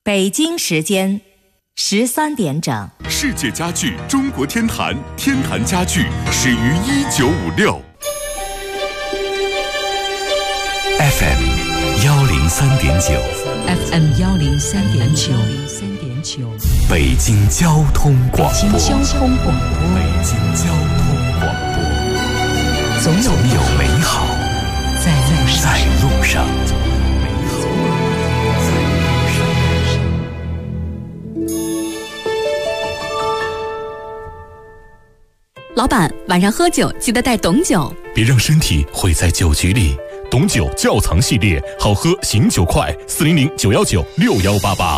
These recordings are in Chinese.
北京时间13点整。 世界家具中国天坛，天坛家具始于1956。FM 103.9 FM 103.9 北京交通广播。 北京交通广播。总有美好在路上。 老板，晚上喝酒记得带董酒， 别让身体毁在酒局里。董酒窖藏系列，好喝醒酒快，400-919-6188。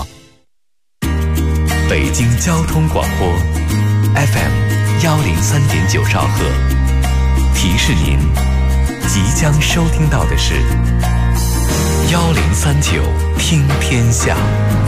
北京交通广播 FM 103.9兆赫，提示您即将收听到的是1039听天下。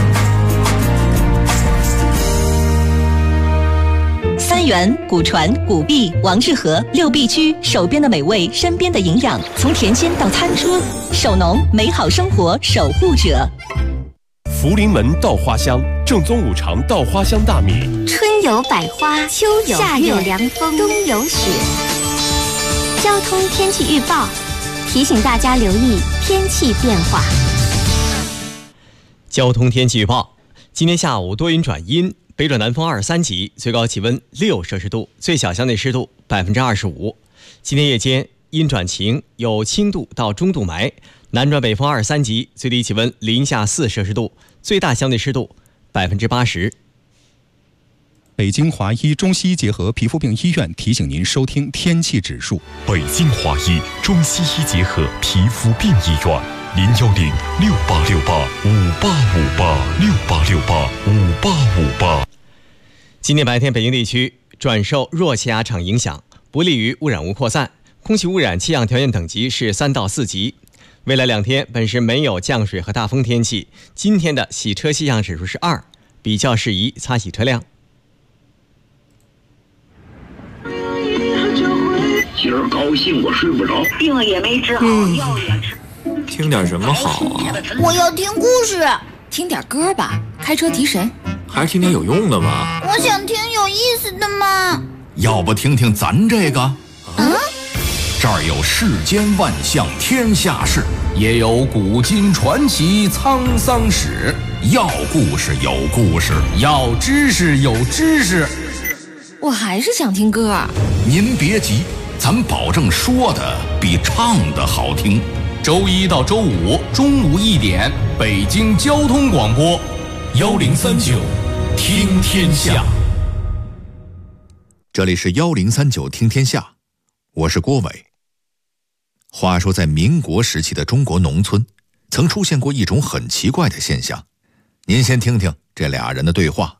三元、古传、古碧、王致和六必居，手边的美味，身边的营养，从甜心到餐桌，守农，美好生活守护者。 福临门稻花香，正宗五常稻花香大米。 春有百花，秋有夏有凉风，冬有雪。交通天气预报提醒大家留意天气变化。 交通天气预报：今天下午多云转阴，北转南风2、3级，最高气温6摄氏度，最小相对湿度25%。今天夜间阴转晴，有轻度到中度霾，南转北风2、3级，最低气温零下4摄氏度，最大相对湿度80%。 北京华医中西医结合皮肤病医院提醒您收听天气指数。 北京华医中西医结合皮肤病医院，010-6868-5858，6868-5858。 今天白天北京地区转受弱气压场影响，不利于污染物扩散，空气污染气象条件等级是3到4级。未来2天本市没有降水和大风天气，今天的洗车气象指数是2，比较适宜擦洗车辆。 今儿高兴我睡不着， 病也没治好，药也吃。 听点什么好啊？ 我要听故事。 听点歌吧，开车提神。 还是听点有用的吧。 我想听有意思的嘛。 要不听听咱这个？这儿有世间万象天下事，也有古今传奇沧桑史。要故事有故事，要知识有知识。 我还是想听歌。 您别急，咱保证说的比唱的好听。周1到周5中午1点，北京交通广播1039听天下。这里是1039听天下，我是郭伟。话说在民国时期的中国农村，曾出现过一种很奇怪的现象。您先听听这俩人的对话。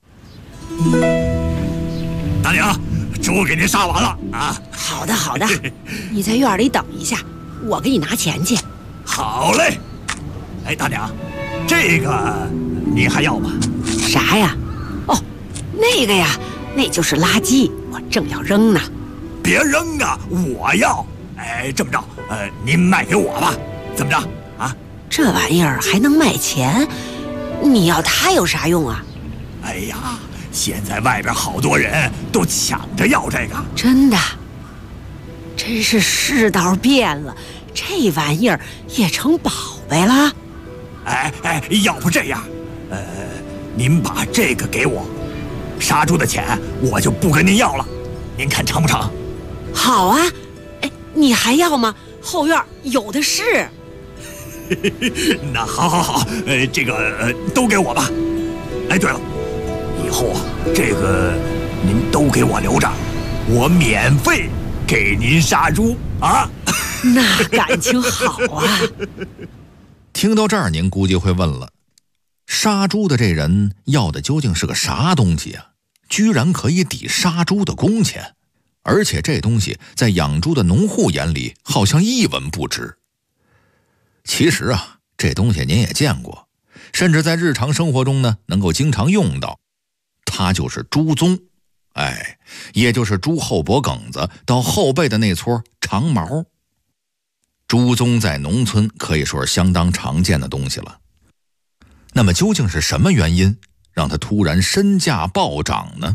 大娘，猪给您杀完了啊！ 好的好的，你在院里等一下，我给你拿钱去。 好嘞。哎，大娘，这个您还要吗？ 啥呀？哦，那个呀，那就是垃圾，我正要扔呢。 别扔啊，我要。哎，这么着，您卖给我吧，怎么着啊？ 这玩意儿还能卖钱？你要它有啥用啊？ 哎呀，现在外边好多人都抢着要这个。 真的，真是世道变了，这玩意儿也成宝贝了。 哎，要不这样，您把这个给我，杀猪的钱我就不跟您要了，您看成不成？ 好啊。哎，你还要吗？后院有的是。 那好，这个都给我吧。哎，对了，以后啊，这个您都给我留着，我免费给您杀猪啊。 那感情好啊。 听到这儿，您估计会问了，杀猪的这人要的究竟是个啥东西啊？居然可以抵杀猪的工钱，而且这东西在养猪的农户眼里好像一文不值。其实啊，这东西您也见过，甚至在日常生活中呢能够经常用到。它就是猪鬃，也就是猪后脖梗子到后背的那撮长毛。猪鬃在农村可以说是相当常见的东西了。 那么究竟是什么原因让他突然身价暴涨呢？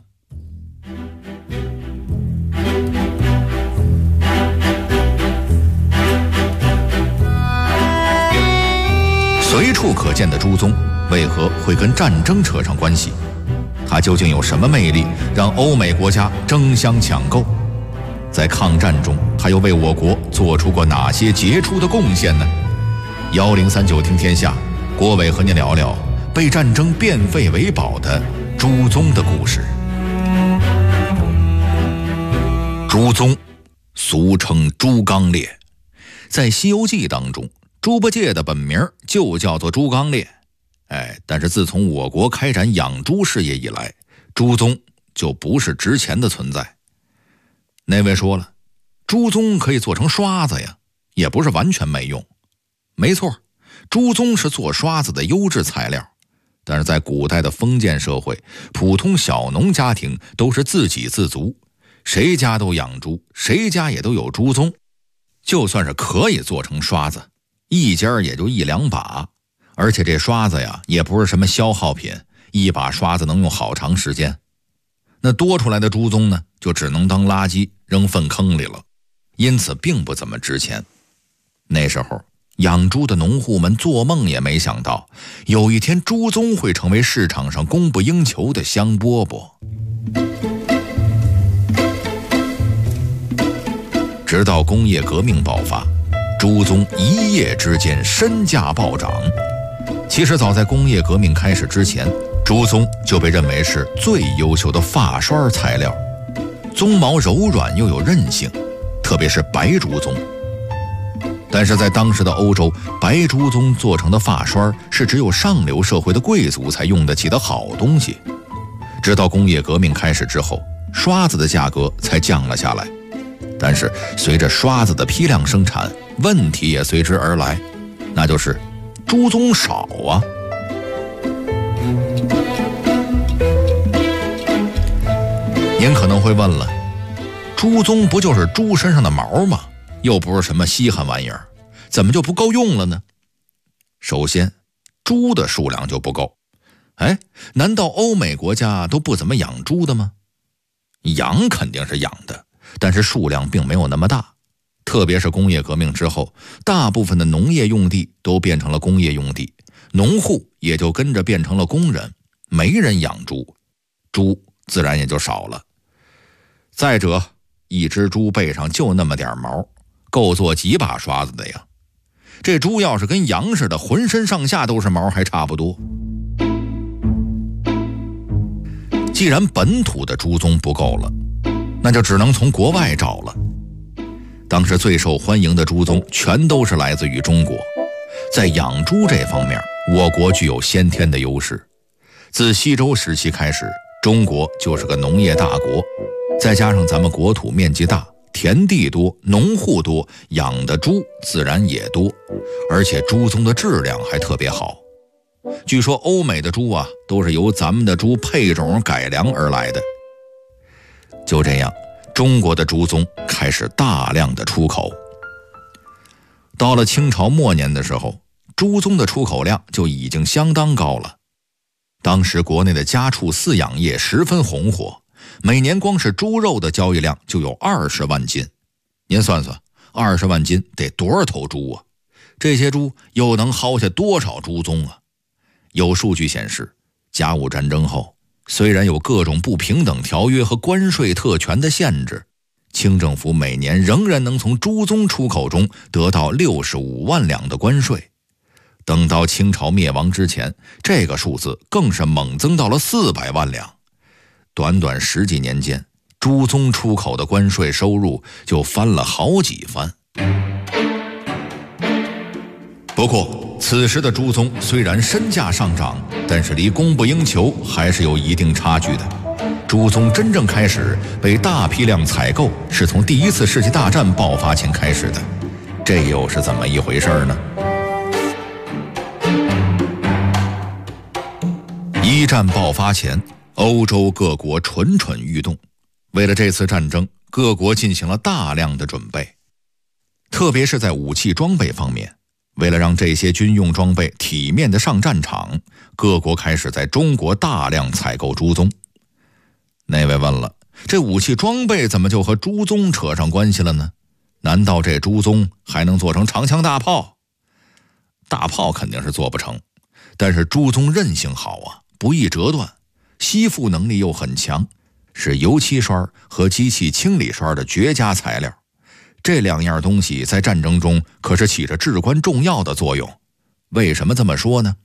随处可见的朱宗为何会跟战争扯上关系？他究竟有什么魅力让欧美国家争相抢购？在抗战中，他又为我国做出过哪些杰出的贡献呢？1039听天下，郭伟和您聊聊被战争变废为宝的朱宗的故事。朱宗，俗称朱刚烈，在《西游记》当中，猪八戒的本名就叫做朱刚烈。但是自从我国开展养猪事业以来，朱宗就不是值钱的存在。那位说了，朱宗可以做成刷子呀，也不是完全没用。没错，朱宗是做刷子的优质材料，但是在古代的封建社会，普通小农家庭都是自给自足，谁家都养猪，谁家也都有朱宗。就算是可以做成刷子，一家也就1、2把，而且这刷子呀也不是什么消耗品，一把刷子能用好长时间。那多出来的朱宗呢，就只能当垃圾扔粪坑里了，因此并不怎么值钱。那时候养猪的农户们做梦也没想到，有一天朱宗会成为市场上供不应求的香饽饽。直到工业革命爆发，朱宗一夜之间身价暴涨。其实早在工业革命开始之前，朱宗就被认为是最优秀的发刷材料，鬃毛柔软又有韧性，特别是白朱宗。但是在当时的欧洲，白朱宗做成的发刷是只有上流社会的贵族才用得起的好东西。直到工业革命开始之后，刷子的价格才降了下来。但是随着刷子的批量生产，问题也随之而来，那就是朱宗少啊。您可能会问了，朱宗不就是猪身上的毛吗？又不是什么稀罕玩意儿，怎么就不够用了呢？首先，猪的数量就不够。难道欧美国家都不怎么养猪的吗？养肯定是养的，但是数量并没有那么大。特别是工业革命之后，大部分的农业用地都变成了工业用地，农户也就跟着变成了工人，没人养猪，猪自然也就少了。再者，一只猪背上就那么点毛，够做几把刷子的呀。这猪要是跟羊似的，浑身上下都是毛，还差不多。既然本土的猪宗不够了，那就只能从国外找了。当时最受欢迎的猪宗全都是来自于中国，在养猪这方面，我国具有先天的优势。自西周时期开始，中国就是个农业大国，再加上咱们国土面积大，田地多，农户多，养的猪自然也多，而且猪宗的质量还特别好。据说欧美的猪啊，都是由咱们的猪配种改良而来的。就这样，中国的猪宗开始大量的出口。到了清朝末年的时候，猪宗的出口量就已经相当高了。当时国内的家畜饲养业十分红火，每年光是猪肉的交易量就有20万斤。您算算，20万斤得多少头猪啊？这些猪又能薅下多少猪宗啊？有数据显示，甲午战争后，虽然有各种不平等条约和关税特权的限制，清政府每年仍然能从猪宗出口中得到65万两的关税。等到清朝灭亡之前，这个数字更是猛增到了400万两。短短10几年间，猪宗出口的关税收入就翻了好几番。不过此时的猪宗虽然身价上涨，但是离供不应求还是有一定差距的。猪宗真正开始被大批量采购，是从第1次世界大战爆发前开始的，这又是怎么一回事呢？1战爆发前，欧洲各国蠢蠢欲动，为了这次战争，各国进行了大量的准备。特别是在武器装备方面， 为了让这些军用装备体面地上战场，各国开始在中国大量采购猪鬃。那位问了，这武器装备怎么就和猪鬃扯上关系了呢？难道这猪鬃还能做成长枪大炮？大炮肯定是做不成，但是猪鬃韧性好啊，不易折断，吸附能力又很强，是油漆刷和机器清理刷的绝佳材料。这两样东西在战争中可是起着至关重要的作用。为什么这么说呢？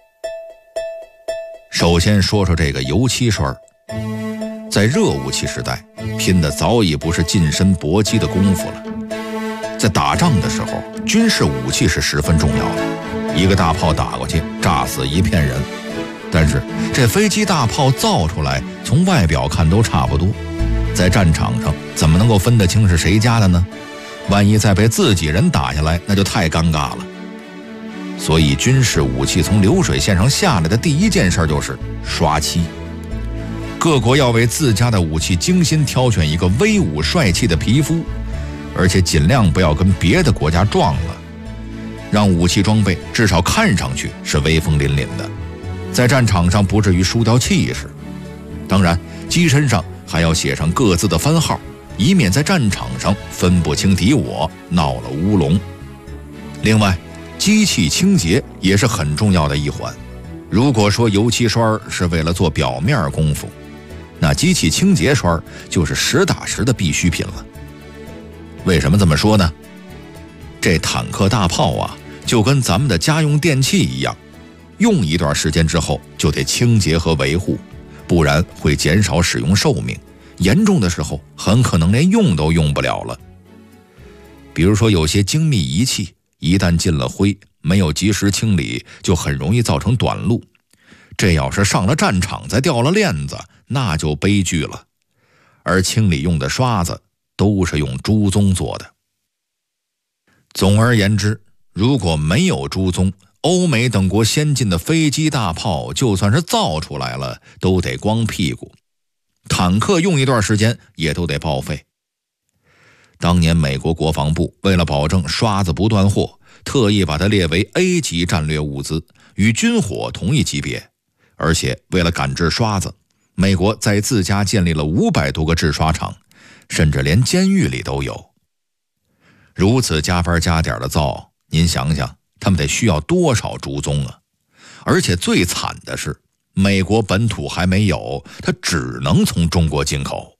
首先说说这个油漆刷。在热武器时代，拼的早已不是近身搏击的功夫了。在打仗的时候，军事武器是十分重要的，一个大炮打过去，炸死一片人。但是这飞机大炮造出来，从外表看都差不多，在战场上怎么能够分得清是谁家的呢？万一再被自己人打下来，那就太尴尬了。所以军事武器从流水线上下来的第一件事就是刷漆。各国要为自家的武器精心挑选一个威武帅气的皮肤，而且尽量不要跟别的国家撞了，让武器装备至少看上去是威风凛凛的，在战场上不至于输掉气势。当然，机身上还要写上各自的番号，以免在战场上分不清敌我，闹了乌龙。另外，机器清洁也是很重要的一环。如果说油漆刷是为了做表面功夫，那机器清洁刷就是实打实的必需品了。为什么这么说呢？这坦克大炮啊，就跟咱们的家用电器一样，用一段时间之后就得清洁和维护，不然会减少使用寿命，严重的时候很可能连用都用不了了。比如说有些精密仪器一旦进了灰，没有及时清理，就很容易造成短路。这要是上了战场再掉了链子，那就悲剧了。而清理用的刷子都是用猪鬃做的。总而言之，如果没有猪鬃，欧美等国先进的飞机大炮就算是造出来了，都得光屁股。坦克用一段时间也都得报废。当年美国国防部为了保证刷子不断货，特意把它列为 A 级战略物资，与军火同一级别。而且为了赶制刷子，美国在自家建立了500多个制刷厂，甚至连监狱里都有。如此加班加点的造，您想想他们得需要多少猪鬃啊！而且最惨的是，美国本土还没有，它只能从中国进口。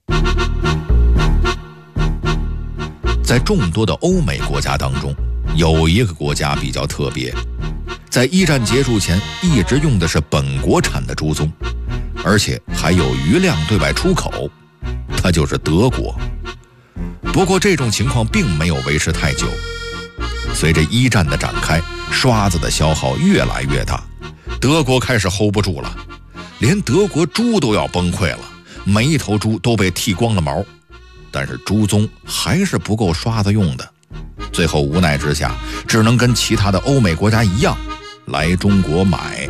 在众多的欧美国家当中，有一个国家比较特别，在一战结束前一直用的是本国产的猪鬃，而且还有余量对外出口，它就是德国。不过这种情况并没有维持太久，随着一战的展开，刷子的消耗越来越大，德国开始 hold 不住了，连德国猪都要崩溃了，每一头猪都被剃光了毛，但是猪鬃还是不够刷子用的，最后无奈之下，只能跟其他的欧美国家一样，来中国买。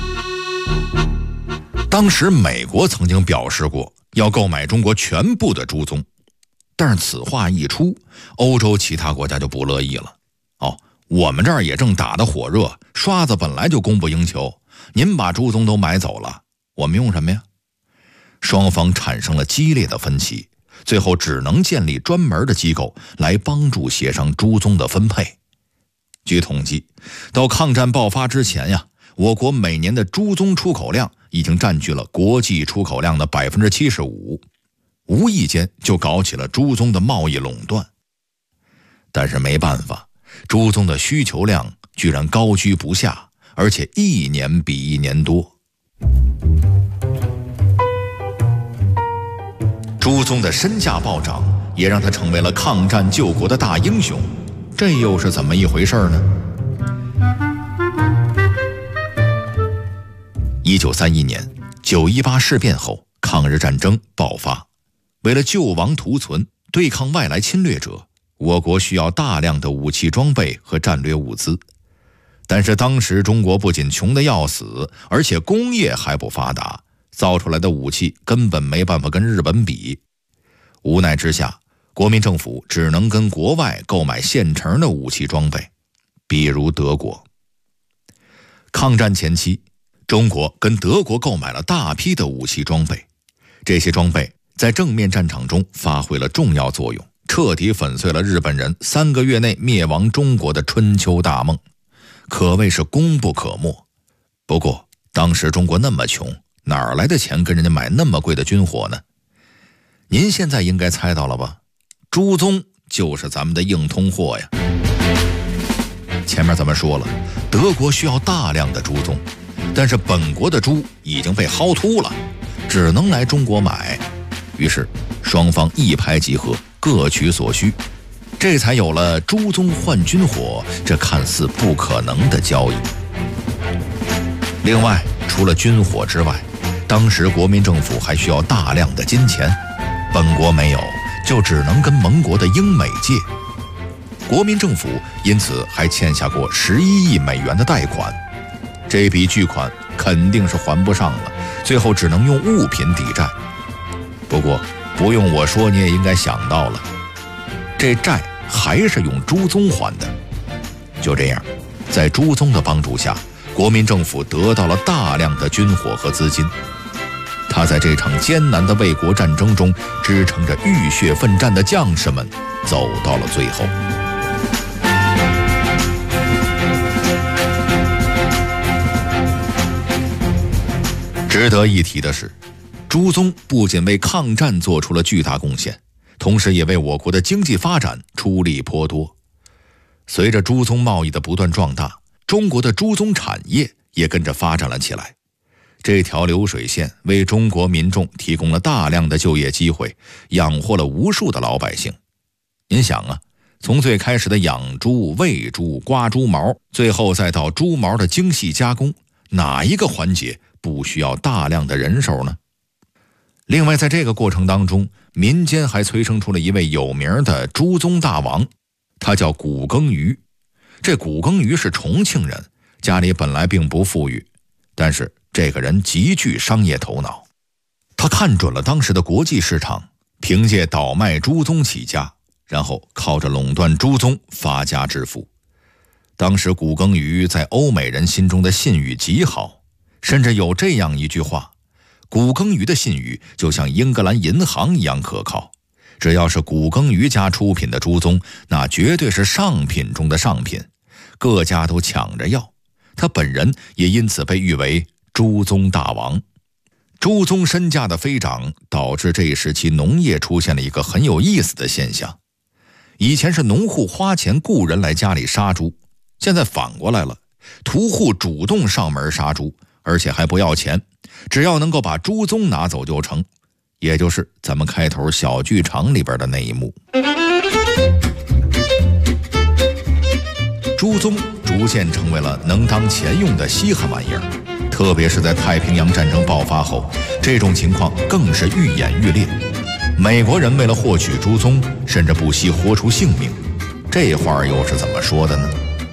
当时美国曾经表示过要购买中国全部的猪鬃，但是此话一出，欧洲其他国家就不乐意了。我们这儿也正打得火热，刷子本来就供不应求，您把猪鬃都买走了，我们用什么呀？双方产生了激烈的分歧，最后只能建立专门的机构来帮助协商猪鬃的分配。据统计，到抗战爆发之前呀，我国每年的猪鬃出口量已经占据了国际出口量的 75%， 无意间就搞起了猪鬃的贸易垄断。但是没办法，猪鬃的需求量居然高居不下，而且一年比一年多。猪鬃的身价暴涨，也让他成为了抗战救国的大英雄，这又是怎么一回事呢？1931年918事变后，抗日战争爆发，为了救亡图存，对抗外来侵略者，我国需要大量的武器装备和战略物资。但是当时中国不仅穷得要死，而且工业还不发达，造出来的武器根本没办法跟日本比。无奈之下，国民政府只能跟国外购买现成的武器装备， 比如德国。抗战前期，中国跟德国购买了大批的武器装备，这些装备在正面战场中发挥了重要作用，彻底粉碎了日本人3个月内灭亡中国的春秋大梦，可谓是功不可没。不过当时中国那么穷，哪儿来的钱跟人家买那么贵的军火呢？您现在应该猜到了吧？猪鬃就是咱们的硬通货呀。前面咱们说了，德国需要大量的猪鬃，但是本国的猪已经被薅秃了，只能来中国买。于是双方一拍即合，各取所需，这才有了猪鬃换军火这看似不可能的交易。另外，除了军火之外，当时国民政府还需要大量的金钱，本国没有，就只能跟盟国的英美借。国民政府因此还欠下过11亿美元的贷款，这笔巨款肯定是还不上了，最后只能用物品抵债。不过不用我说，你也应该想到了，这债还是用猪鬃还的。就这样，在猪鬃的帮助下，国民政府得到了大量的军火和资金。他在这场艰难的卫国战争中，支撑着浴血奋战的将士们走到了最后。值得一提的是，猪鬃不仅为抗战做出了巨大贡献，同时也为我国的经济发展出力颇多。随着猪鬃贸易的不断壮大，中国的猪鬃产业也跟着发展了起来。这条流水线为中国民众提供了大量的就业机会，养活了无数的老百姓。您想啊，从最开始的养猪、喂猪、刮猪毛，最后再到猪毛的精细加工，哪一个环节不需要大量的人手呢？另外，在这个过程当中，民间还催生出了一位有名的猪鬃大王，他叫古耕耘。这古耕耘是重庆人，家里本来并不富裕，但是这个人极具商业头脑。他看准了当时的国际市场，凭借倒卖猪鬃起家，然后靠着垄断猪鬃发家致富。当时古耕耘在欧美人心中的信誉极好，甚至有这样一句话：古耕耘的信誉就像英格兰银行一样可靠，只要是古耕耘家出品的猪鬃，那绝对是上品中的上品，各家都抢着要。他本人也因此被誉为猪鬃大王。猪鬃身价的飞涨，导致这一时期农业出现了一个很有意思的现象。以前是农户花钱雇人来家里杀猪，现在反过来了，屠户主动上门杀猪，而且还不要钱，只要能够把猪鬃拿走就成，也就是咱们开头小剧场里边的那一幕。猪鬃逐渐成为了能当钱用的稀罕玩意儿，特别是在太平洋战争爆发后，这种情况更是愈演愈烈。美国人为了获取猪鬃，甚至不惜豁出性命。这话又是怎么说的呢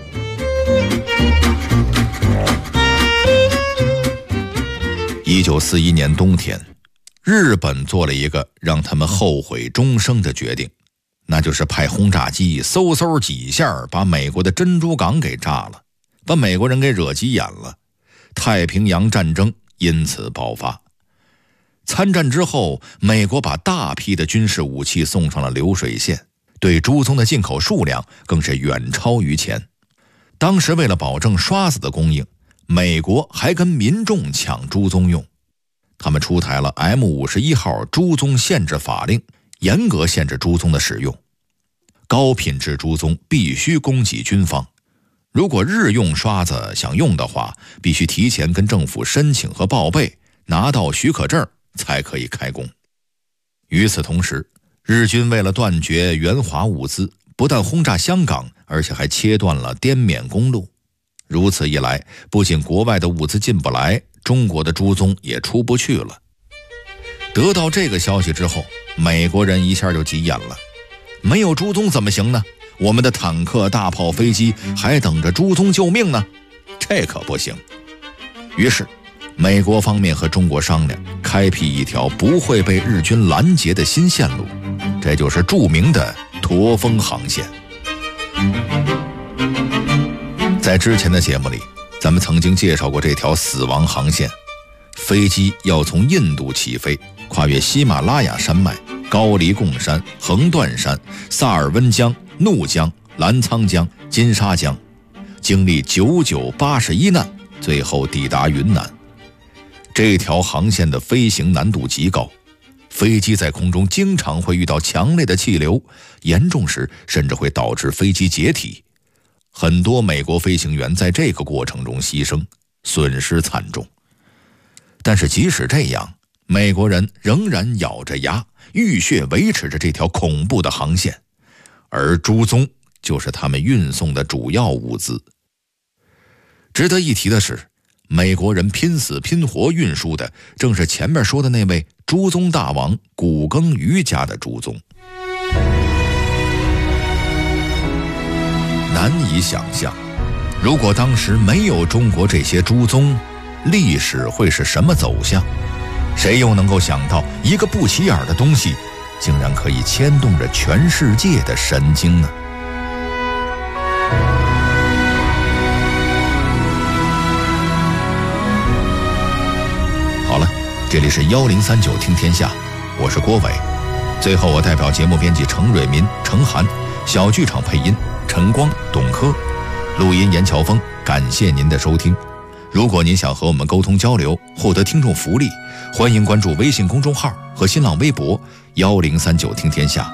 ？1941年冬天，日本做了一个让他们后悔终生的决定，那就是派轰炸机嗖嗖几下把美国的珍珠港给炸了，把美国人给惹急眼了。太平洋战争因此爆发。参战之后，美国把大批的军事武器送上了流水线，对猪鬃的进口数量更是远超于前。当时为了保证刷子的供应，美国还跟民众抢猪鬃用，他们出台了 M51号猪鬃限制法令，严格限制猪鬃的使用。高品质猪鬃必须供给军方，如果日用刷子想用的话，必须提前跟政府申请和报备，拿到许可证才可以开工。与此同时，日军为了断绝援华物资，不但轰炸香港，而且还切断了滇缅公路。如此一来，不仅国外的物资进不来，中国的猪鬃也出不去了。得到这个消息之后，美国人一下就急眼了，没有猪鬃怎么行呢？我们的坦克、大炮、飞机还等着猪鬃救命呢，这可不行。于是美国方面和中国商量，开辟一条不会被日军拦截的新线路，这就是著名的驼峰航线。 在之前的节目里，咱们曾经介绍过这条死亡航线。飞机要从印度起飞，跨越喜马拉雅山脉、高黎贡山、横断山、萨尔温江、怒江、澜沧江、金沙江，经历9981难，最后抵达云南。这条航线的飞行难度极高，飞机在空中经常会遇到强烈的气流，严重时甚至会导致飞机解体。很多美国飞行员在这个过程中牺牲，损失惨重。但是即使这样，美国人仍然咬着牙浴血维持着这条恐怖的航线，而猪鬃就是他们运送的主要物资。值得一提的是，美国人拼死拼活运输的正是前面说的那位猪鬃大王古耕鱼家的猪鬃。难以想象，如果当时没有中国这些猪鬃，历史会是什么走向？谁又能够想到一个不起眼的东西竟然可以牵动着全世界的神经呢？好了，这里是1039听天下，我是郭伟。最后我代表节目编辑程蕊民、程涵，小剧场配音陈光、董珂，录音严乔峰，感谢您的收听。如果您想和我们沟通交流，获得听众福利，欢迎关注微信公众号和新浪微博1039听天下。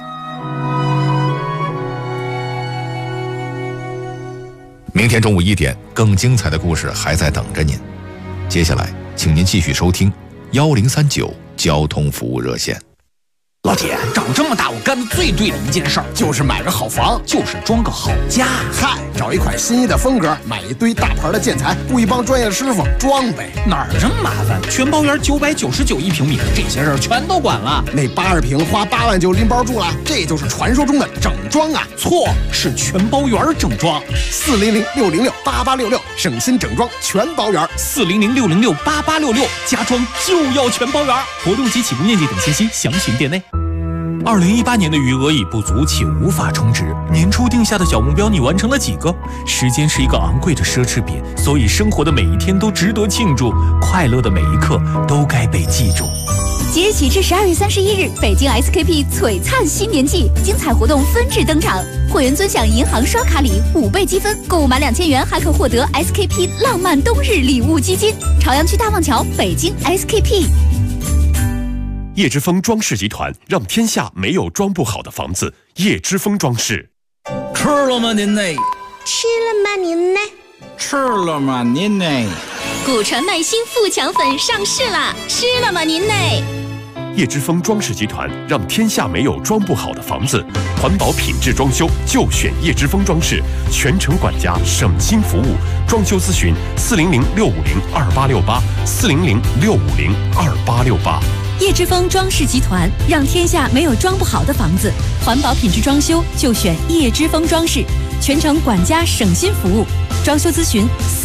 明天中午1点，更精彩的故事还在等着您。接下来，请您继续收听1039交通服务热线。 老铁，长这么大我干的最对的一件事儿就是买个好房，就是装个好家。 嗨，找一款心仪的风格，买一堆大牌的建材，雇一帮专业的师傅装呗。 哪儿这么麻烦？全包圆999一平米，这些事儿全都管了。 那80平花8万就拎包住了，这就是传说中的整装啊！ 错，是全包圆整装。 400-606-8866，省心整装全包圆。 400-606-8866，家装就要全包圆。活动及起步面积等信息详询店内。2018年的余额已不足，且无法充值。年初定下的小目标，你完成了几个？时间是一个昂贵的奢侈品，所以生活的每一天都值得庆祝，快乐的每一刻都该被记住。 即日起至12月31日，北京 SKP 璀璨新年季精彩活动纷至登场，会员尊享银行刷卡礼5倍积分，购物满2000元还可获得 SKP 浪漫冬日礼物基金。朝阳区大望桥，北京 SKP。 叶之峰装饰集团，让天下没有装不好的房子。叶之峰装饰。 吃了吗您呢？ 吃了吗您呢？ 吃了吗您呢？ 古传麦新富强粉上市啦！吃了吗您呢？ 叶之峰装饰集团，让天下没有装不好的房子。环保品质装修就选叶之峰装饰，全程管家，省心服务。装修咨询400-650-2868，400-650-2868。 叶之峰装饰集团，让天下没有装不好的房子。环保品质装修就选叶之峰装饰，全程管家，省心服务。装修咨询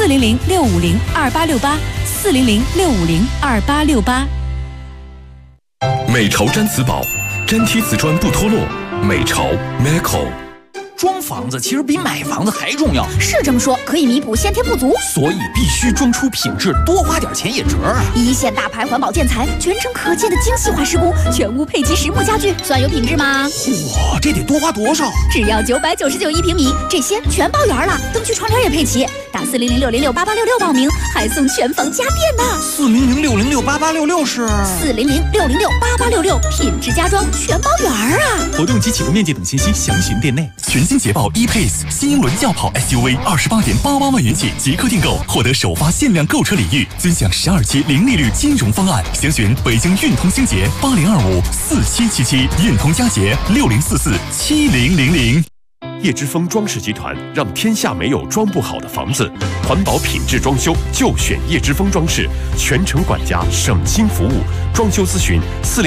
400-650-2868，400-650-2868。 美潮毡瓷宝，粘贴瓷砖不脱落。美潮 Meco。 装房子其实比买房子还重要， 是这么说，可以弥补先天不足， 所以必须装出品质，多花点钱也值啊！ 一线大牌环保建材，全程可见的精细化施工，全屋配齐实木家具，算有品质吗？ 哇，这得多花多少？ 只要999一平米，这些全包圆了，灯具窗帘也配齐。打400-606-8866报名，还送全房家电呢。 400-606-8866是 400-606-8866，品质家装全包圆啊！ 活动及起步面积等信息详询店内。 全新捷豹 E-Pace 新英伦轿跑 SUV28.88万元起即刻订购，获得首发限量购车礼遇，尊享12期零利率金融方案。详询北京运通星捷80254777，运通佳捷60447000。 叶之峰装饰集团，让天下没有装不好的房子。环保品质装修就选叶之峰装饰，全程管家，省心服务。装修咨询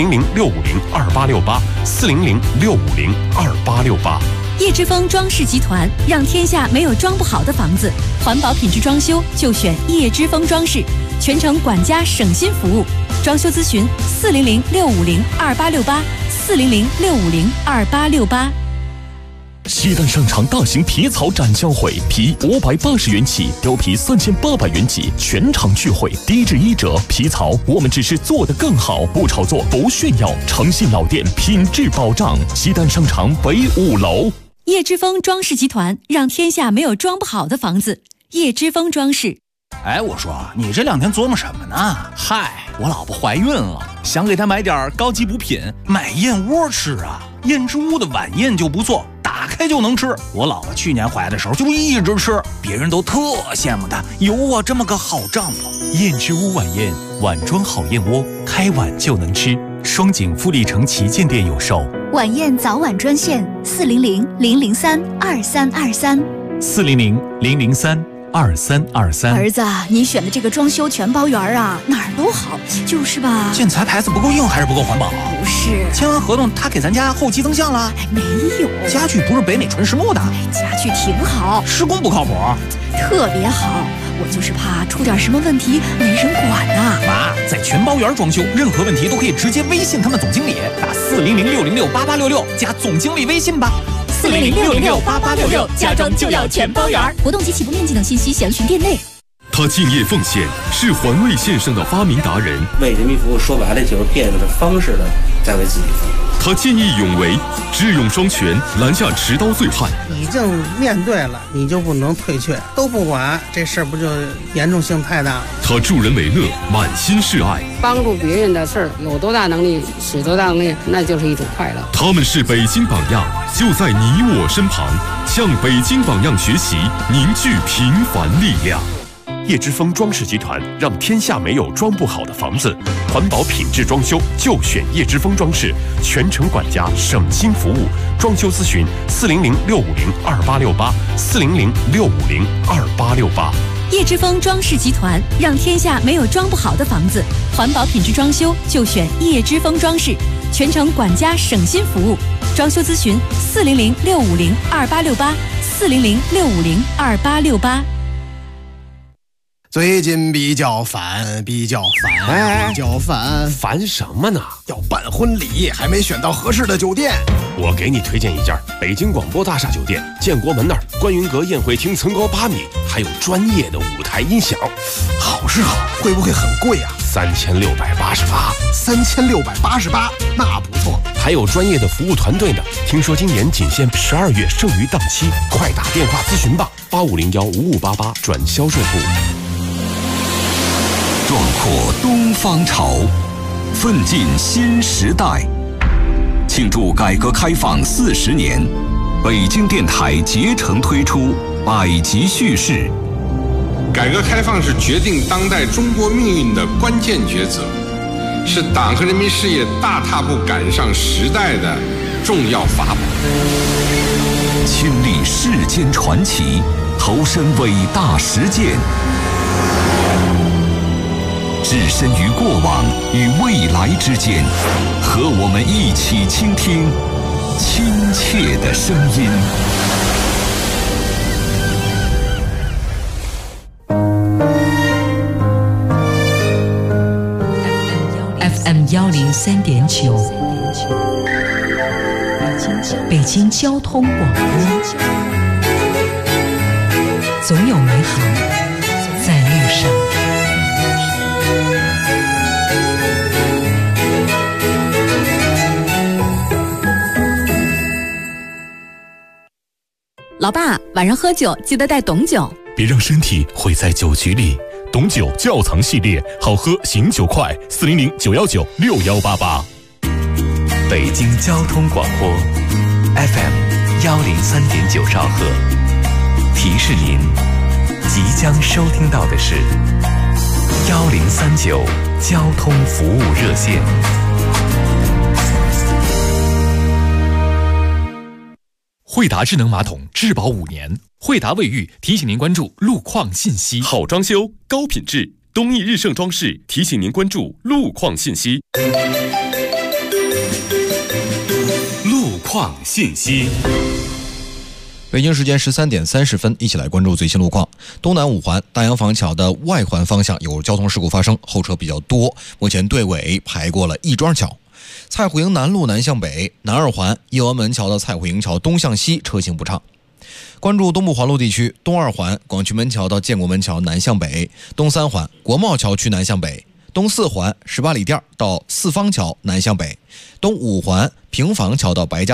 400-650-2868，400-650-2868。 叶之峰装饰集团，让天下没有装不好的房子。环保品质装修就选叶之峰装饰，全程管家，省心服务。装修咨询400-650-2868，400-650-2868。 西单商场大型皮草展销会，皮580元起，貂皮3800元起，全场聚会，低至1折。皮草我们只是做得更好，不炒作，不炫耀，诚信老店，品质保障。西单商场北5楼。 叶之峰装饰集团，让天下没有装不好的房子。叶之峰装饰。 哎，我说你这2天琢磨什么呢？嗨，我老婆怀孕了，想给她买点高级补品，买燕窝吃啊。燕之屋的晚宴就不错，打开就能吃。我老婆去年怀的时候就一直吃，别人都特羡慕她有我这么个好丈夫。 燕之屋晚宴，碗装好燕窝，开碗就能吃。双井富力城旗舰店有售。 晚宴早晚专线 400-003-2323，400-003-2323。 儿子，你选的这个装修全包圆啊，哪儿都好，就是吧？ 建材牌子不够硬还是不够环保？ 不是， 签完合同他给咱家后期增项了？ 没有， 家具不是北美纯实木的？ 家具挺好， 施工不靠谱， 特别好。我就是怕出点什么问题没人管呐。 妈，在全包圆装修，任何问题都可以直接微信他们总经理，打400-606-8866加总经理微信吧。 400-606-8866，家装就要全包圆。活动及起步面积等信息详询店内。 他敬业奉献，是环卫线上的发明达人。 为人民服务，说白了就是变着方式的在为自己服务。 他见义勇为，智勇双全，拦下持刀醉汉。 已经面对了，你就不能退却，都不管，这事儿不就严重性太大了？ 他助人为乐，满心是爱。 帮助别人的事儿，有多大能力使多大能力，那就是一种快乐。 他们是北京榜样，就在你我身旁，向北京榜样学习，凝聚平凡力量。 叶之峰装饰集团，让天下没有装不好的房子。环保品质装修就选叶之峰装饰，全程管家，省心服务。装修咨询400-650-2868，400-650-2868。 叶之峰装饰集团，让天下没有装不好的房子。环保品质装修就选叶之峰装饰，全程管家，省心服务。装修咨询400-650-2868，400-650-2868。 最近比较烦， 烦什么呢？ 要办婚礼，还没选到合适的酒店。 我给你推荐一家北京广播大厦酒店，建国门那儿，观云阁宴会厅层高8米，还有专业的舞台音响。 好是好，会不会很贵啊？3688，那不错。 还有专业的服务团队呢。听说今年仅限12月剩余档期，快打电话咨询吧，8501-5588转销售部。 壮阔东方潮，奋进新时代。庆祝改革开放40年，北京电台竭诚推出百集叙事。 改革开放是决定当代中国命运的关键抉择，是党和人民事业大踏步赶上时代的重要法宝。 亲历世间传奇，投身伟大实践，置身于过往与未来之间，和我们一起倾听亲切的声音。 FM 103.9，北京交通广播，总有美好在路上。 老爸，晚上喝酒记得带董酒， 别让身体毁在酒局里。董酒窖藏系列，好喝醒酒快，400-919-6188。 北京交通广播 FM 103.9兆赫，提示您即将收听到的是1039交通服务热线。 惠达智能马桶质保5年，惠达卫浴提醒您关注路况信息。 好装修，高品质，东义日盛装饰提醒您关注路况信息。路况信息。 北京时间13点30分，一起来关注最新路况。东南5环大洋坊桥的外环方向有交通事故发生，后车比较多，目前队尾排过了亦庄桥。 蔡虎营南路南向北、南二环叶湾门桥到蔡虎营桥东向西车行不畅。关注东部环路地区，东二环广渠门桥到建国门桥南向北，东三环国贸桥区南向北，东四环18里店到四方桥南向北，东五环平房桥到白家